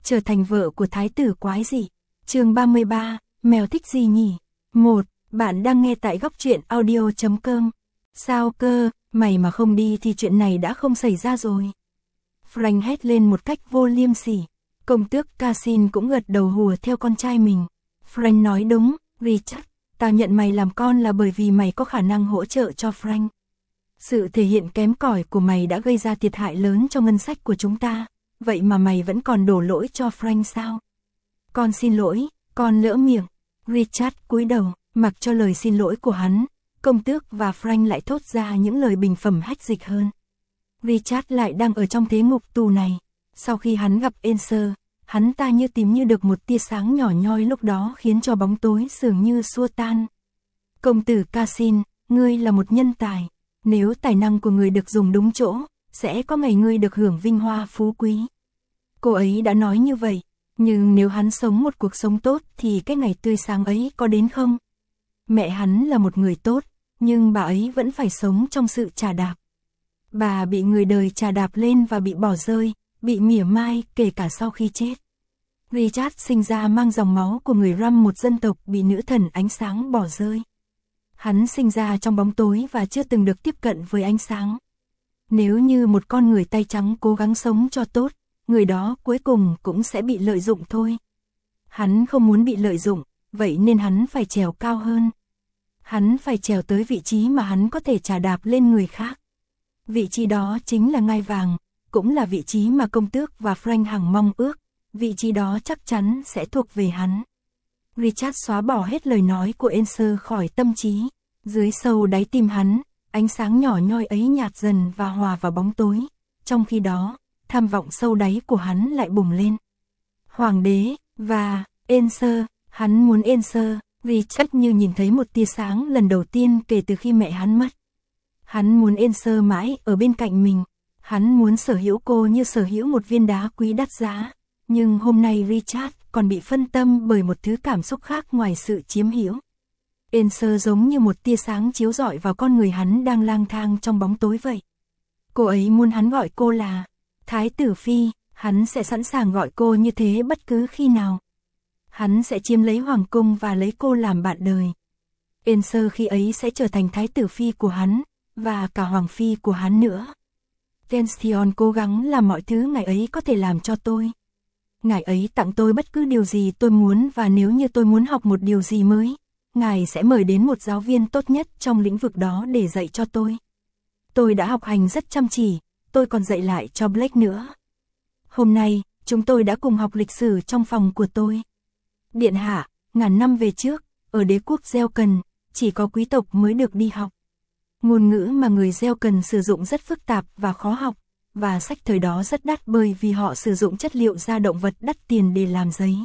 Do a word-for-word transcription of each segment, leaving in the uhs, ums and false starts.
trở thành vợ của thái tử quái dị. Chương ba mươi ba, mèo thích gì nhỉ? một. Bạn đang nghe tại góc truyện audio chấm com. Sao cơ, mày mà không đi thì chuyện này đã không xảy ra rồi. Frank hét lên một cách vô liêm sỉ. Công tước Cassin cũng gật đầu hùa theo con trai mình. Frank nói đúng, Richard, tao nhận mày làm con là bởi vì mày có khả năng hỗ trợ cho Frank. Sự thể hiện kém cỏi của mày đã gây ra thiệt hại lớn cho ngân sách của chúng ta, vậy mà mày vẫn còn đổ lỗi cho Frank sao? Con xin lỗi, con lỡ miệng. Richard cúi đầu, mặc cho lời xin lỗi của hắn, công tước và Frank lại thốt ra những lời bình phẩm hách dịch hơn. Richard lại đang ở trong thế ngục tù này. Sau khi hắn gặp Enser, hắn ta như tìm như được một tia sáng nhỏ nhoi lúc đó khiến cho bóng tối dường như xua tan. Công tử Cassin, ngươi là một nhân tài. Nếu tài năng của ngươi được dùng đúng chỗ, sẽ có ngày ngươi được hưởng vinh hoa phú quý. Cô ấy đã nói như vậy, nhưng nếu hắn sống một cuộc sống tốt thì cái ngày tươi sáng ấy có đến không? Mẹ hắn là một người tốt, nhưng bà ấy vẫn phải sống trong sự trà đạp. Bà bị người đời trà đạp lên và bị bỏ rơi, bị mỉa mai kể cả sau khi chết. Richard sinh ra mang dòng máu của người Ram, một dân tộc bị nữ thần ánh sáng bỏ rơi. Hắn sinh ra trong bóng tối và chưa từng được tiếp cận với ánh sáng. Nếu như một con người tay trắng cố gắng sống cho tốt, người đó cuối cùng cũng sẽ bị lợi dụng thôi. Hắn không muốn bị lợi dụng, vậy nên hắn phải trèo cao hơn. Hắn phải trèo tới vị trí mà hắn có thể trà đạp lên người khác. Vị trí đó chính là ngai vàng, cũng là vị trí mà công tước và Frank hằng mong ước. Vị trí đó chắc chắn sẽ thuộc về hắn. Richard xóa bỏ hết lời nói của Enser khỏi tâm trí. Dưới sâu đáy tim hắn, ánh sáng nhỏ nhoi ấy nhạt dần và hòa vào bóng tối. Trong khi đó, tham vọng sâu đáy của hắn lại bùng lên. Hoàng đế, và, Enser, hắn muốn Enser. Richard như nhìn thấy một tia sáng lần đầu tiên kể từ khi mẹ hắn mất. Hắn muốn Enser mãi ở bên cạnh mình. Hắn muốn sở hữu cô như sở hữu một viên đá quý đắt giá. Nhưng hôm nay Richard còn bị phân tâm bởi một thứ cảm xúc khác ngoài sự chiếm hữu. Enser giống như một tia sáng chiếu rọi vào con người hắn đang lang thang trong bóng tối vậy. Cô ấy muốn hắn gọi cô là Thái tử Phi, hắn sẽ sẵn sàng gọi cô như thế bất cứ khi nào. Hắn sẽ chiếm lấy hoàng cung và lấy cô làm bạn đời. Enser khi ấy sẽ trở thành Thái tử Phi của hắn, và cả Hoàng Phi của hắn nữa. Tension cố gắng làm mọi thứ ngài ấy có thể làm cho tôi. Ngài ấy tặng tôi bất cứ điều gì tôi muốn, và nếu như tôi muốn học một điều gì mới, ngài sẽ mời đến một giáo viên tốt nhất trong lĩnh vực đó để dạy cho tôi. Tôi đã học hành rất chăm chỉ, tôi còn dạy lại cho Blake nữa. Hôm nay, chúng tôi đã cùng học lịch sử trong phòng của tôi. Điện hạ, ngàn năm về trước, ở đế quốc Zelkan, chỉ có quý tộc mới được đi học. Ngôn ngữ mà người Zelkan sử dụng rất phức tạp và khó học, và sách thời đó rất đắt bởi vì họ sử dụng chất liệu da động vật đắt tiền để làm giấy.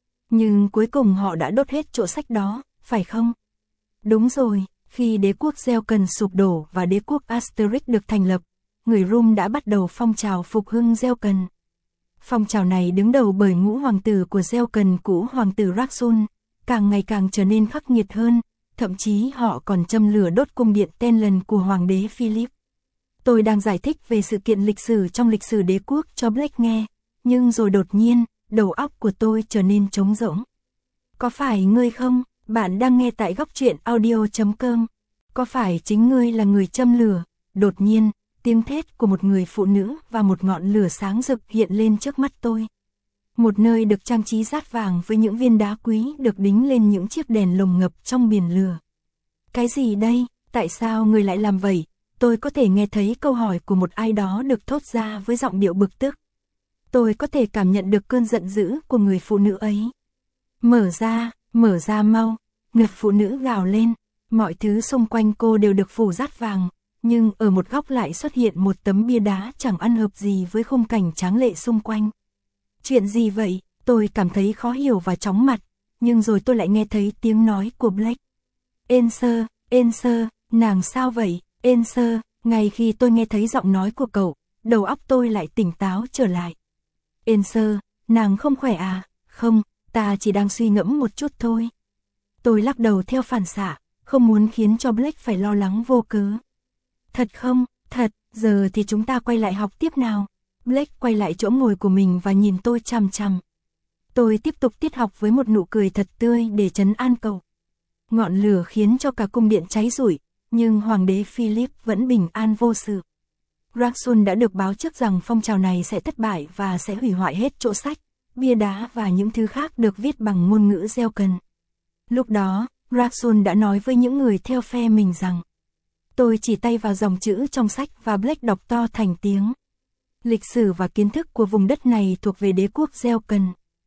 Nhưng cuối cùng họ đã đốt hết chỗ sách đó, phải không? Đúng rồi, khi đế quốc Zelkan sụp đổ và đế quốc Asterix được thành lập, người Rum đã bắt đầu phong trào phục hưng Zelkan. Phong trào này đứng đầu bởi ngũ hoàng tử của Zelkan cũ hoàng tử Raksun, càng ngày càng trở nên khắc nghiệt hơn, thậm chí họ còn châm lửa đốt cung điện Tenlen của hoàng đế Philip. Tôi đang giải thích về sự kiện lịch sử trong lịch sử đế quốc cho Blake nghe, nhưng rồi đột nhiên, đầu óc của tôi trở nên trống rỗng. Có phải ngươi không? Bạn đang nghe tại góc truyện audio chấm com. Có phải chính ngươi là người châm lửa? Đột nhiên, tiếng thét của một người phụ nữ và một ngọn lửa sáng rực hiện lên trước mắt tôi. Một nơi được trang trí rát vàng với những viên đá quý được đính lên những chiếc đèn lồng ngập trong biển lửa. Cái gì đây? Tại sao ngươi lại làm vậy? Tôi có thể nghe thấy câu hỏi của một ai đó được thốt ra với giọng điệu bực tức. Tôi có thể cảm nhận được cơn giận dữ của người phụ nữ ấy. Mở ra, mở ra mau, người phụ nữ gào lên. Mọi thứ xung quanh cô đều được phủ rát vàng, nhưng ở một góc lại xuất hiện một tấm bia đá chẳng ăn hợp gì với khung cảnh tráng lệ xung quanh. Chuyện gì vậy? Tôi cảm thấy khó hiểu và chóng mặt, nhưng rồi tôi lại nghe thấy tiếng nói của Blake. Enser, Enser, nàng sao vậy? Enser, ngay khi tôi nghe thấy giọng nói của cậu, đầu óc tôi lại tỉnh táo trở lại. Enser, nàng không khỏe à? Không, ta chỉ đang suy ngẫm một chút thôi. Tôi lắc đầu theo phản xạ, không muốn khiến cho Blake phải lo lắng vô cớ. Thật không? Thật, giờ thì chúng ta quay lại học tiếp nào. Blake quay lại chỗ ngồi của mình và nhìn tôi chằm chằm. Tôi tiếp tục tiết học với một nụ cười thật tươi để trấn an cậu. Ngọn lửa khiến cho cả cung điện cháy rụi, nhưng Hoàng đế Philip vẫn bình an vô sự. Rasul đã được báo trước rằng phong trào này sẽ thất bại và sẽ hủy hoại hết chỗ sách, bia đá và những thứ khác được viết bằng ngôn ngữ Gelcan. Lúc đó, Rasul đã nói với những người theo phe mình rằng: tôi chỉ tay vào dòng chữ trong sách và Blake đọc to thành tiếng. Lịch sử và kiến thức của vùng đất này thuộc về đế quốc Gelcan.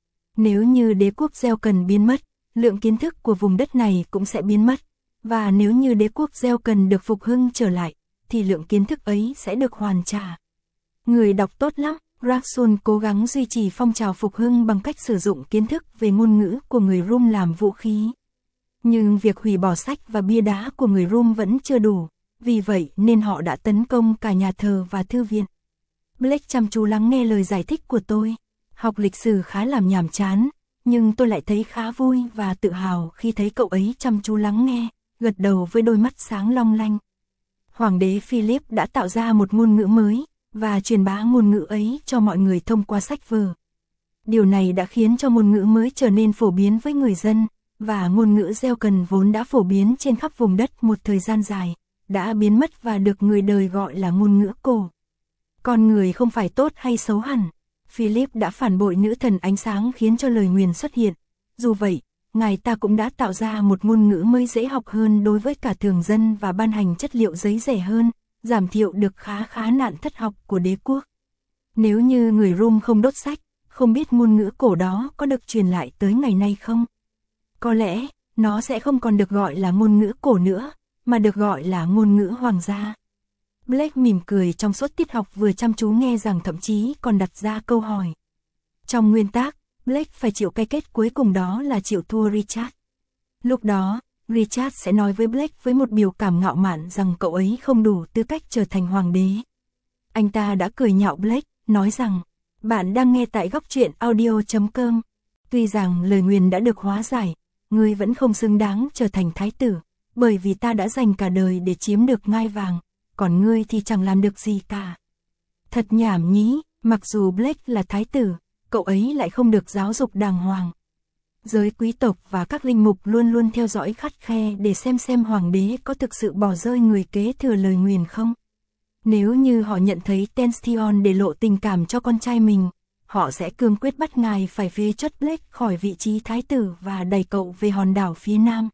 Nếu như đế quốc Gelcan biến mất, lượng kiến thức của vùng đất này cũng sẽ biến mất. Và nếu như đế quốc Gelcan được phục hưng trở lại, thì lượng kiến thức ấy sẽ được hoàn trả. Người đọc tốt lắm, Rasul cố gắng duy trì phong trào phục hưng bằng cách sử dụng kiến thức về ngôn ngữ của người Rum làm vũ khí. Nhưng việc hủy bỏ sách và bia đá của người Rum vẫn chưa đủ, vì vậy nên họ đã tấn công cả nhà thờ và thư viện. Blake chăm chú lắng nghe lời giải thích của tôi. Học lịch sử khá làm nhàm chán, nhưng tôi lại thấy khá vui và tự hào khi thấy cậu ấy chăm chú lắng nghe, gật đầu với đôi mắt sáng long lanh. Hoàng đế Philip đã tạo ra một ngôn ngữ mới, và truyền bá ngôn ngữ ấy cho mọi người thông qua sách vở. Điều này đã khiến cho ngôn ngữ mới trở nên phổ biến với người dân, và ngôn ngữ Gelcan vốn đã phổ biến trên khắp vùng đất một thời gian dài, đã biến mất và được người đời gọi là ngôn ngữ cổ. Con người không phải tốt hay xấu hẳn. Philip đã phản bội nữ thần ánh sáng khiến cho lời nguyền xuất hiện. Dù vậy, ngài ta cũng đã tạo ra một ngôn ngữ mới dễ học hơn đối với cả thường dân và ban hành chất liệu giấy rẻ hơn, giảm thiểu được khá khá nạn thất học của đế quốc. Nếu như người Rum không đốt sách, không biết ngôn ngữ cổ đó có được truyền lại tới ngày nay không? Có lẽ, nó sẽ không còn được gọi là ngôn ngữ cổ nữa, mà được gọi là ngôn ngữ hoàng gia. Blake mỉm cười trong suốt tiết học, vừa chăm chú nghe rằng thậm chí còn đặt ra câu hỏi. Trong nguyên tắc, Blake phải chịu cái kết cuối cùng, đó là chịu thua Richard. Lúc đó, Richard sẽ nói với Blake với một biểu cảm ngạo mạn rằng cậu ấy không đủ tư cách trở thành hoàng đế. Anh ta đã cười nhạo Blake, nói rằng: bạn đang nghe tại góc truyện audio chấm com. Tuy rằng lời nguyền đã được hóa giải, ngươi vẫn không xứng đáng trở thành thái tử, bởi vì ta đã dành cả đời để chiếm được ngai vàng, còn ngươi thì chẳng làm được gì cả. Thật nhảm nhí, mặc dù Blake là thái tử, cậu ấy lại không được giáo dục đàng hoàng. Giới quý tộc và các linh mục luôn luôn theo dõi khắt khe để xem xem hoàng đế có thực sự bỏ rơi người kế thừa lời nguyền không. Nếu như họ nhận thấy Tension để lộ tình cảm cho con trai mình, họ sẽ cương quyết bắt ngài phải phế truất Blake khỏi vị trí thái tử và đẩy cậu về hòn đảo phía nam.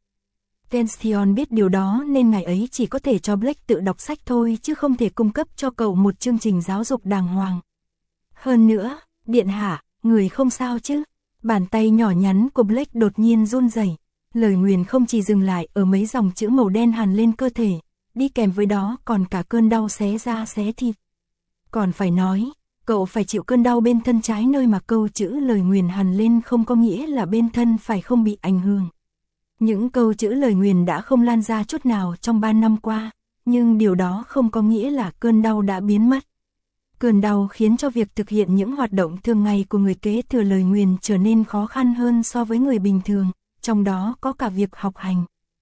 Tension biết điều đó nên ngài ấy chỉ có thể cho Blake tự đọc sách thôi, chứ không thể cung cấp cho cậu một chương trình giáo dục đàng hoàng. Hơn nữa, điện hạ, người không sao chứ? Bàn tay nhỏ nhắn của Blake đột nhiên run rẩy. Lời nguyền không chỉ dừng lại ở mấy dòng chữ màu đen hằn lên cơ thể, đi kèm với đó còn cả cơn đau xé da xé thịt. Còn phải nói, cậu phải chịu cơn đau bên thân trái, nơi mà câu chữ lời nguyền hằn lên không có nghĩa là bên thân phải không bị ảnh hưởng. Những câu chữ lời nguyền đã không lan ra chút nào trong ba năm qua, nhưng điều đó không có nghĩa là cơn đau đã biến mất. Cơn đau khiến cho việc thực hiện những hoạt động thường ngày của người kế thừa lời nguyền trở nên khó khăn hơn so với người bình thường, trong đó có cả việc học hành.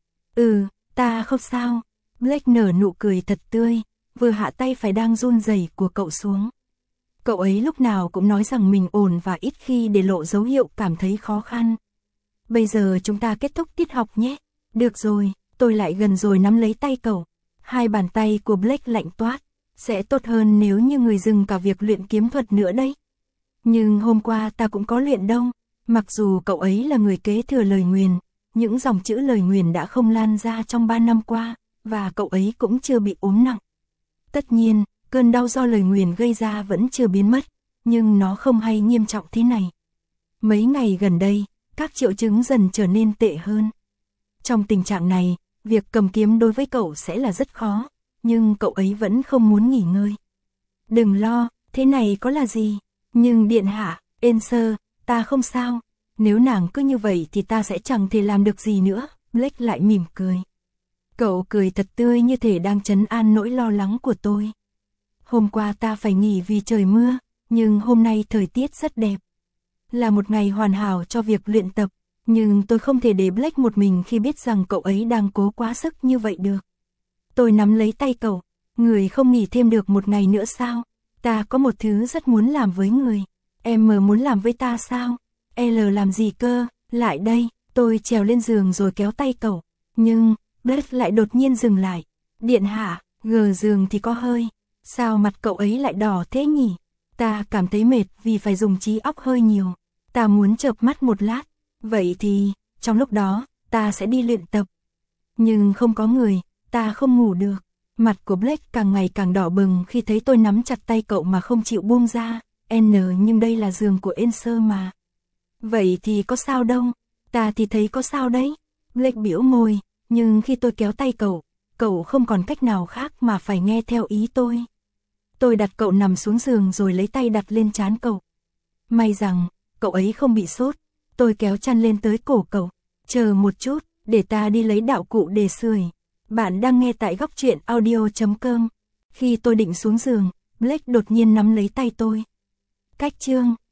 Ừ, ta không sao. Blake nở nụ cười thật tươi, vừa hạ tay phải đang run rẩy của cậu xuống. Cậu ấy lúc nào cũng nói rằng mình ổn và ít khi để lộ dấu hiệu cảm thấy khó khăn. Bây giờ chúng ta kết thúc tiết học nhé. Được rồi, tôi lại gần rồi nắm lấy tay cậu. Hai bàn tay của Blake lạnh toát. Sẽ tốt hơn nếu như người dừng cả việc luyện kiếm thuật nữa đấy. Nhưng hôm qua ta cũng có luyện đâu. Mặc dù cậu ấy là người kế thừa lời nguyền, những dòng chữ lời nguyền đã không lan ra trong ba năm qua, và cậu ấy cũng chưa bị ốm nặng. Tất nhiên, cơn đau do lời nguyền gây ra vẫn chưa biến mất, nhưng nó không hay nghiêm trọng thế này. Mấy ngày gần đây, các triệu chứng dần trở nên tệ hơn. Trong tình trạng này, việc cầm kiếm đối với cậu sẽ là rất khó, nhưng cậu ấy vẫn không muốn nghỉ ngơi. Đừng lo, thế này có là gì? Nhưng điện hạ, Enser, ta không sao. Nếu nàng cứ như vậy thì ta sẽ chẳng thể làm được gì nữa. Blake lại mỉm cười. Cậu cười thật tươi như thể đang trấn an nỗi lo lắng của tôi. Hôm qua ta phải nghỉ vì trời mưa, nhưng hôm nay thời tiết rất đẹp. Là một ngày hoàn hảo cho việc luyện tập, nhưng tôi không thể để Blake một mình khi biết rằng cậu ấy đang cố quá sức như vậy được. Tôi nắm lấy tay cậu. Người không nghỉ thêm được một ngày nữa sao? Ta có một thứ rất muốn làm với người. Em mờ muốn làm với ta sao? L làm gì cơ, lại đây, tôi trèo lên giường rồi kéo tay cậu. Nhưng, Blake lại đột nhiên dừng lại. Điện hạ, gờ giường thì có hơi. Sao mặt cậu ấy lại đỏ thế nhỉ? Ta cảm thấy mệt vì phải dùng trí óc hơi nhiều. Ta muốn chợp mắt một lát. Vậy thì, trong lúc đó, ta sẽ đi luyện tập. Nhưng không có người, ta không ngủ được. Mặt của Blake càng ngày càng đỏ bừng khi thấy tôi nắm chặt tay cậu mà không chịu buông ra. N nhưng đây là giường của Enser mà. Vậy thì có sao đâu, ta thì thấy có sao đấy. Blake bĩu môi, nhưng khi tôi kéo tay cậu, cậu không còn cách nào khác mà phải nghe theo ý tôi. Tôi đặt cậu nằm xuống giường rồi lấy tay đặt lên trán cậu. May rằng, cậu ấy không bị sốt. Tôi kéo chăn lên tới cổ cậu. Chờ một chút, để ta đi lấy đạo cụ để sưởi. Bạn đang nghe tại góc truyện audio chấm com. Khi tôi định xuống giường, Blake đột nhiên nắm lấy tay tôi. Cách chương